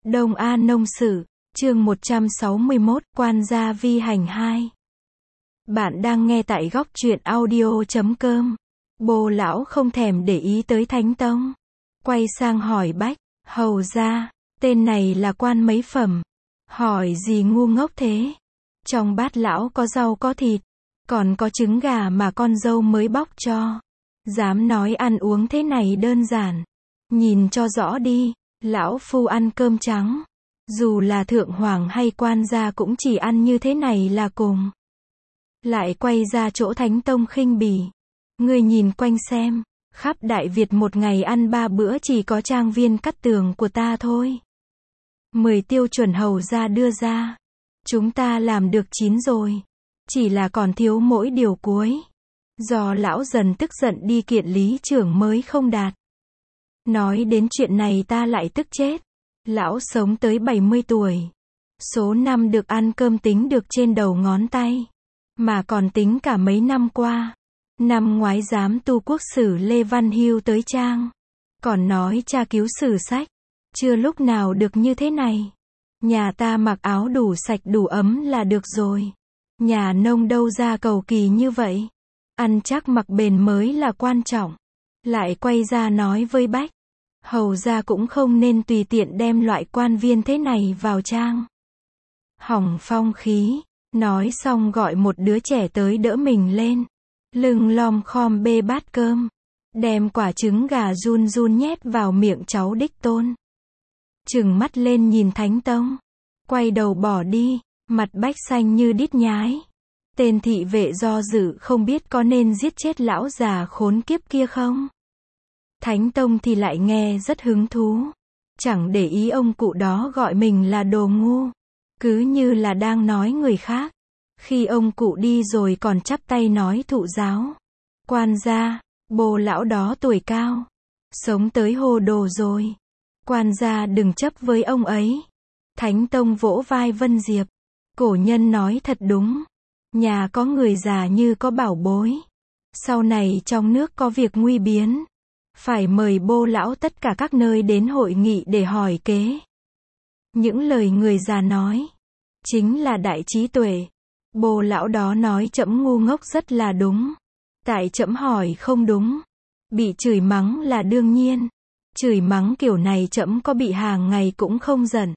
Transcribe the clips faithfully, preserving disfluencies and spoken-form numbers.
Đông An Nông Sử, chương một trăm sáu mươi mốt, Quan gia vi hành hai. Bạn đang nghe tại góc truyện audio chấm com. Bồ lão không thèm để ý tới Thánh Tông. Quay sang hỏi Bách, hầu ra, tên này là quan mấy phẩm? Hỏi gì ngu ngốc thế? Trong bát lão có rau có thịt, còn có trứng gà mà con dâu mới bóc cho. Dám nói ăn uống thế này đơn giản. Nhìn cho rõ đi, lão phu ăn cơm trắng. Dù là thượng hoàng hay quan gia cũng chỉ ăn như thế này là cùng. Lại quay ra chỗ Thánh Tông khinh bỉ. Ngươi nhìn quanh xem, khắp Đại Việt một ngày ăn ba bữa chỉ có trang viên Cát Tường của ta thôi. Mười tiêu chuẩn hầu gia đưa ra. Chúng ta làm được chín rồi. Chỉ là còn thiếu mỗi điều cuối. Do lão dần tức giận đi kiện lý trưởng mới không đạt. Nói đến chuyện này ta lại tức chết. Lão sống tới bảy mươi tuổi. Số năm được ăn cơm tính được trên đầu ngón tay. Mà còn tính cả mấy năm qua. Năm ngoái dám tu quốc sử Lê Văn Hưu tới trang. Còn nói tra cứu sử sách. Chưa lúc nào được như thế này. Nhà ta mặc áo đủ sạch đủ ấm là được rồi. Nhà nông đâu ra cầu kỳ như vậy. Ăn chắc mặc bền mới là quan trọng. Lại quay ra nói với Bách. Hầu ra cũng không nên tùy tiện đem loại quan viên thế này vào trang. Hỏng phong khí. Nói xong gọi một đứa trẻ tới đỡ mình lên. Lưng lom khom bê bát cơm. Đem quả trứng gà run run nhét vào miệng cháu đích tôn. Trừng mắt lên nhìn Thánh Tông. Quay đầu bỏ đi. Mặt Bách xanh như đít nhái. Tên thị vệ do dự không biết có nên giết chết lão già khốn kiếp kia không. Thánh Tông thì lại nghe rất hứng thú. Chẳng để ý ông cụ đó gọi mình là đồ ngu. Cứ như là đang nói người khác. Khi ông cụ đi rồi còn chắp tay nói thụ giáo. Quan gia, bồ lão đó tuổi cao. Sống tới hồ đồ rồi. Quan gia đừng chấp với ông ấy. Thánh Tông vỗ vai Vân Diệp. Cổ nhân nói thật đúng. Nhà có người già như có bảo bối. Sau này trong nước có việc nguy biến. Phải mời bô lão tất cả các nơi đến hội nghị để hỏi kế. Những lời người già nói. Chính là đại trí tuệ. Bô lão đó nói trẫm ngu ngốc rất là đúng. Tại trẫm hỏi không đúng. Bị chửi mắng là đương nhiên. Chửi mắng kiểu này trẫm có bị hàng ngày cũng không giận.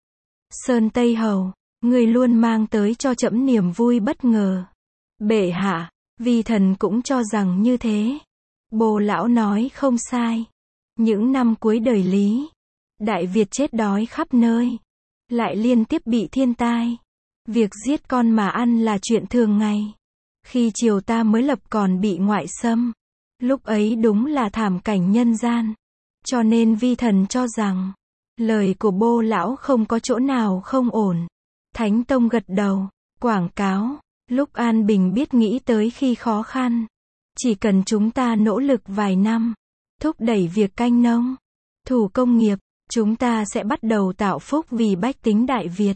Sơn Tây Hầu, người luôn mang tới cho trẫm niềm vui bất ngờ. Bệ hạ, vi thần cũng cho rằng như thế. Bồ lão nói không sai. Những năm cuối đời Lý, Đại Việt chết đói khắp nơi. Lại liên tiếp bị thiên tai. Việc giết con mà ăn là chuyện thường ngày. Khi triều ta mới lập còn bị ngoại xâm. Lúc ấy đúng là thảm cảnh nhân gian. Cho nên vi thần cho rằng, lời của bô lão không có chỗ nào không ổn. Thánh Tông gật đầu, quảng cáo, lúc an bình biết nghĩ tới khi khó khăn. Chỉ cần chúng ta nỗ lực vài năm, thúc đẩy việc canh nông, thủ công nghiệp, chúng ta sẽ bắt đầu tạo phúc vì bách tính Đại Việt.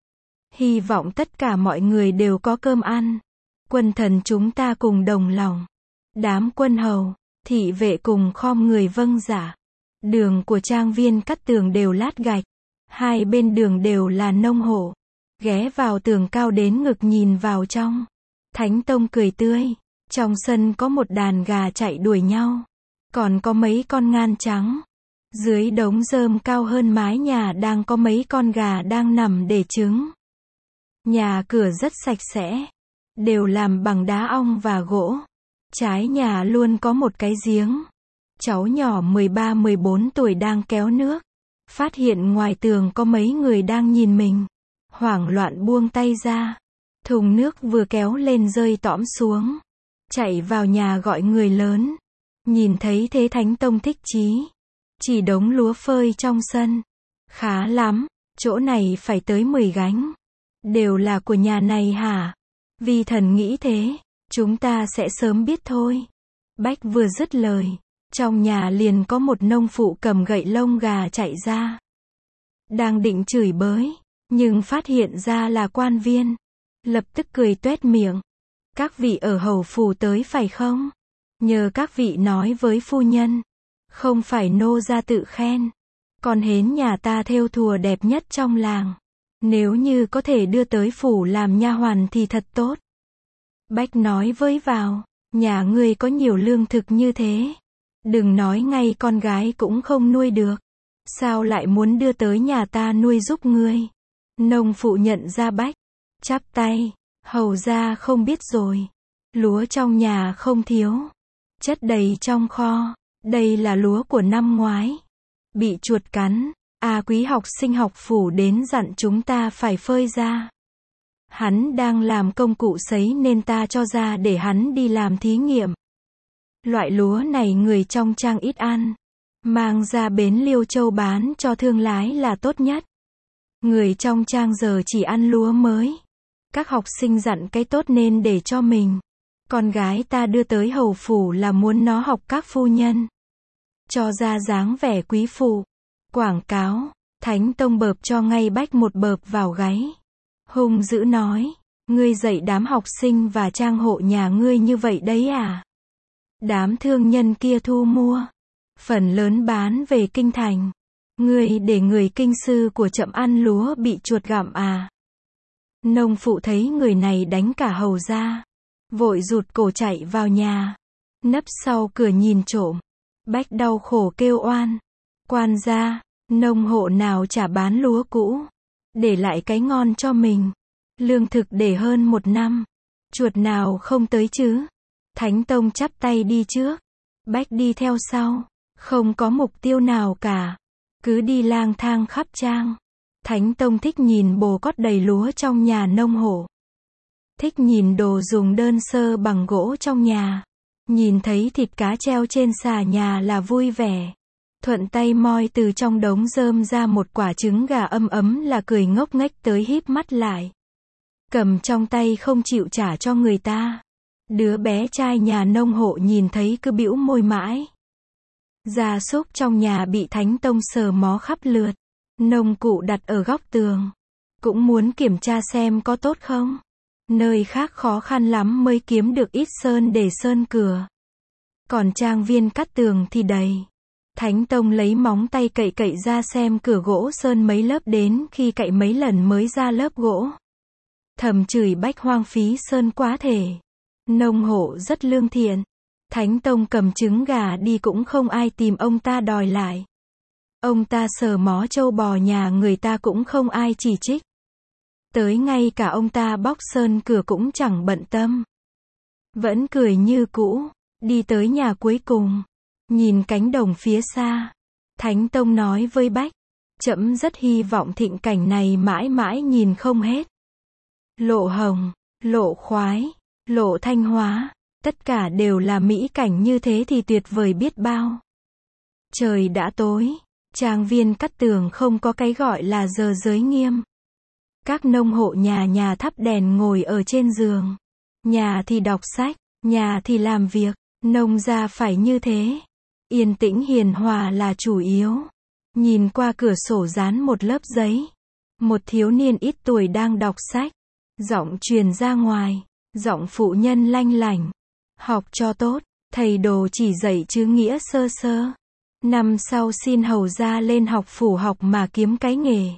Hy vọng tất cả mọi người đều có cơm ăn. Quân thần chúng ta cùng đồng lòng. Đám quân hầu, thị vệ cùng khom người vâng giả. Đường của trang viên Cát Tường đều lát gạch. Hai bên đường đều là nông hộ. Ghé vào tường cao đến ngực nhìn vào trong. Thánh Tông cười tươi. Trong sân có một đàn gà chạy đuổi nhau. Còn có mấy con ngan trắng. Dưới đống rơm cao hơn mái nhà đang có mấy con gà đang nằm để trứng. Nhà cửa rất sạch sẽ. Đều làm bằng đá ong và gỗ. Trái nhà luôn có một cái giếng. Cháu nhỏ mười ba mười bốn tuổi đang kéo nước. Phát hiện ngoài tường có mấy người đang nhìn mình. Hoảng loạn buông tay ra. Thùng nước vừa kéo lên rơi tõm xuống. Chạy vào nhà gọi người lớn. Nhìn thấy thế Thánh Tông thích chí. Chỉ đống lúa phơi trong sân. Khá lắm, chỗ này phải tới mười gánh. Đều là của nhà này hả? Vi thần nghĩ thế, chúng ta sẽ sớm biết thôi. Bách vừa dứt lời. Trong nhà liền có một nông phụ cầm gậy lông gà chạy ra. Đang định chửi bới, nhưng phát hiện ra là quan viên. Lập tức cười tuét miệng. Các vị ở hầu phủ tới phải không? Nhờ các vị nói với phu nhân. Không phải nô gia tự khen. Con hến nhà ta thêu thùa đẹp nhất trong làng. Nếu như có thể đưa tới phủ làm nha hoàn thì thật tốt. Bách nói với vào, nhà ngươi có nhiều lương thực như thế. Đừng nói ngay con gái cũng không nuôi được. Sao lại muốn đưa tới nhà ta nuôi giúp ngươi? Nông phụ nhận ra Bách. Chắp tay, hầu ra không biết rồi. Lúa trong nhà không thiếu. Chất đầy trong kho. Đây là lúa của năm ngoái. Bị chuột cắn. A Quý học sinh học phủ đến dặn chúng ta phải phơi ra. Hắn đang làm công cụ sấy nên ta cho ra để hắn đi làm thí nghiệm. Loại lúa này người trong trang ít ăn. Mang ra bến Liêu Châu bán cho thương lái là tốt nhất. Người trong trang giờ chỉ ăn lúa mới. Các học sinh dặn cái tốt nên để cho mình. Con gái ta đưa tới hầu phủ là muốn nó học các phu nhân. Cho ra dáng vẻ quý phụ. Quảng cáo, Thánh Tông bợp cho ngay Bách một bợp vào gáy. Hung dữ nói, ngươi dạy đám học sinh và trang hộ nhà ngươi như vậy đấy à? Đám thương nhân kia thu mua. Phần lớn bán về kinh thành. Ngươi để người kinh sư của Trẫm ăn lúa bị chuột gặm à? Nông phụ thấy người này đánh cả hầu ra. Vội rụt cổ chạy vào nhà. Nấp sau cửa nhìn trộm. Bách đau khổ kêu oan. Quan gia, nông hộ nào chả bán lúa cũ. Để lại cái ngon cho mình. Lương thực để hơn một năm. Chuột nào không tới chứ? Thánh Tông chắp tay đi trước. Bách đi theo sau. Không có mục tiêu nào cả. Cứ đi lang thang khắp trang. Thánh Tông thích nhìn bồ cót đầy lúa trong nhà nông hộ. Thích nhìn đồ dùng đơn sơ bằng gỗ trong nhà. Nhìn thấy thịt cá treo trên xà nhà là vui vẻ. Thuận tay moi từ trong đống rơm ra một quả trứng gà ấm ấm là cười ngốc nghếch tới híp mắt lại. Cầm trong tay không chịu trả cho người ta. Đứa bé trai nhà nông hộ nhìn thấy cứ bĩu môi mãi. Gia súc trong nhà bị Thánh Tông sờ mó khắp lượt. Nông cụ đặt ở góc tường. Cũng muốn kiểm tra xem có tốt không. Nơi khác khó khăn lắm mới kiếm được ít sơn để sơn cửa. Còn trang viên cắt tường thì đầy. Thánh Tông lấy móng tay cậy cậy ra xem cửa gỗ sơn mấy lớp, đến khi cậy mấy lần mới ra lớp gỗ. Thầm chửi Bách hoang phí sơn quá thể. Nông hộ rất lương thiện. Thánh Tông cầm trứng gà đi cũng không ai tìm ông ta đòi lại. Ông ta sờ mó trâu bò nhà người ta cũng không ai chỉ trích. Tới ngay cả ông ta bóc sơn cửa cũng chẳng bận tâm. Vẫn cười như cũ. Đi tới nhà cuối cùng. Nhìn cánh đồng phía xa. Thánh Tông nói với Bách. Trẫm rất hy vọng thịnh cảnh này mãi mãi nhìn không hết. Lộ Hồng, Lộ Khoái, Lộ Thanh Hóa. Tất cả đều là mỹ cảnh như thế thì tuyệt vời biết bao. Trời đã tối. Trang viên cắt tường không có cái gọi là giờ giới nghiêm. Các nông hộ nhà nhà thắp đèn ngồi ở trên giường. Nhà thì đọc sách, nhà thì làm việc. Nông gia phải như thế. Yên tĩnh hiền hòa là chủ yếu. Nhìn qua cửa sổ dán một lớp giấy. Một thiếu niên ít tuổi đang đọc sách. Giọng truyền ra ngoài. Giọng phụ nhân lanh lảnh. Học cho tốt. Thầy đồ chỉ dạy chữ nghĩa sơ sơ. Năm sau xin hầu ra lên học phủ học mà kiếm cái nghề.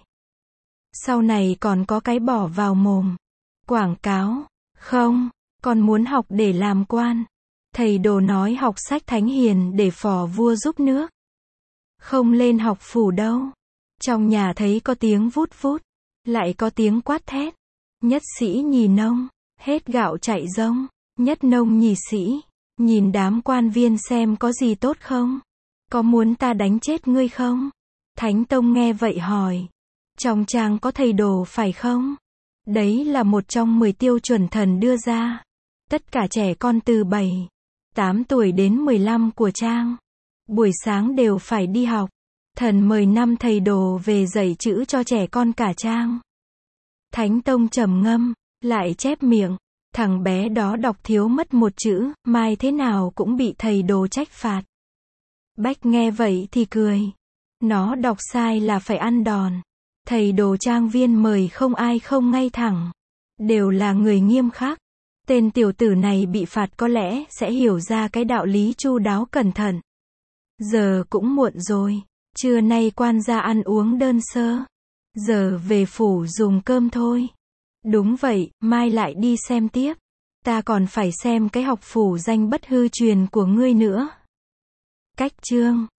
Sau này còn có cái bỏ vào mồm. Quảng cáo. Không, con muốn học để làm quan. Thầy đồ nói học sách thánh hiền để phò vua giúp nước. Không lên học phủ đâu. Trong nhà thấy có tiếng vút vút. Lại có tiếng quát thét. Nhất sĩ nhì nông. Hết gạo chạy rông. Nhất nông nhì sĩ. Nhìn đám quan viên xem có gì tốt không? Có muốn ta đánh chết ngươi không? Thánh Tông nghe vậy hỏi. Trong trang có thầy đồ phải không? Đấy là một trong mười tiêu chuẩn thần đưa ra. Tất cả trẻ con từ bảy, tám tuổi đến mười lăm của trang. Buổi sáng đều phải đi học. Thần mời năm thầy đồ về dạy chữ cho trẻ con cả trang. Thánh Tông trầm ngâm, lại chép miệng. Thằng bé đó đọc thiếu mất một chữ, mai thế nào cũng bị thầy đồ trách phạt. Bách nghe vậy thì cười. Nó đọc sai là phải ăn đòn. Thầy đồ trang viên mời không ai không ngay thẳng. Đều là người nghiêm khắc. Tên tiểu tử này bị phạt có lẽ sẽ hiểu ra cái đạo lý chu đáo cẩn thận. Giờ cũng muộn rồi. Trưa nay quan gia ăn uống đơn sơ. Giờ về phủ dùng cơm thôi. Đúng vậy, mai lại đi xem tiếp. Ta còn phải xem cái học phủ danh bất hư truyền của ngươi nữa. Cách chương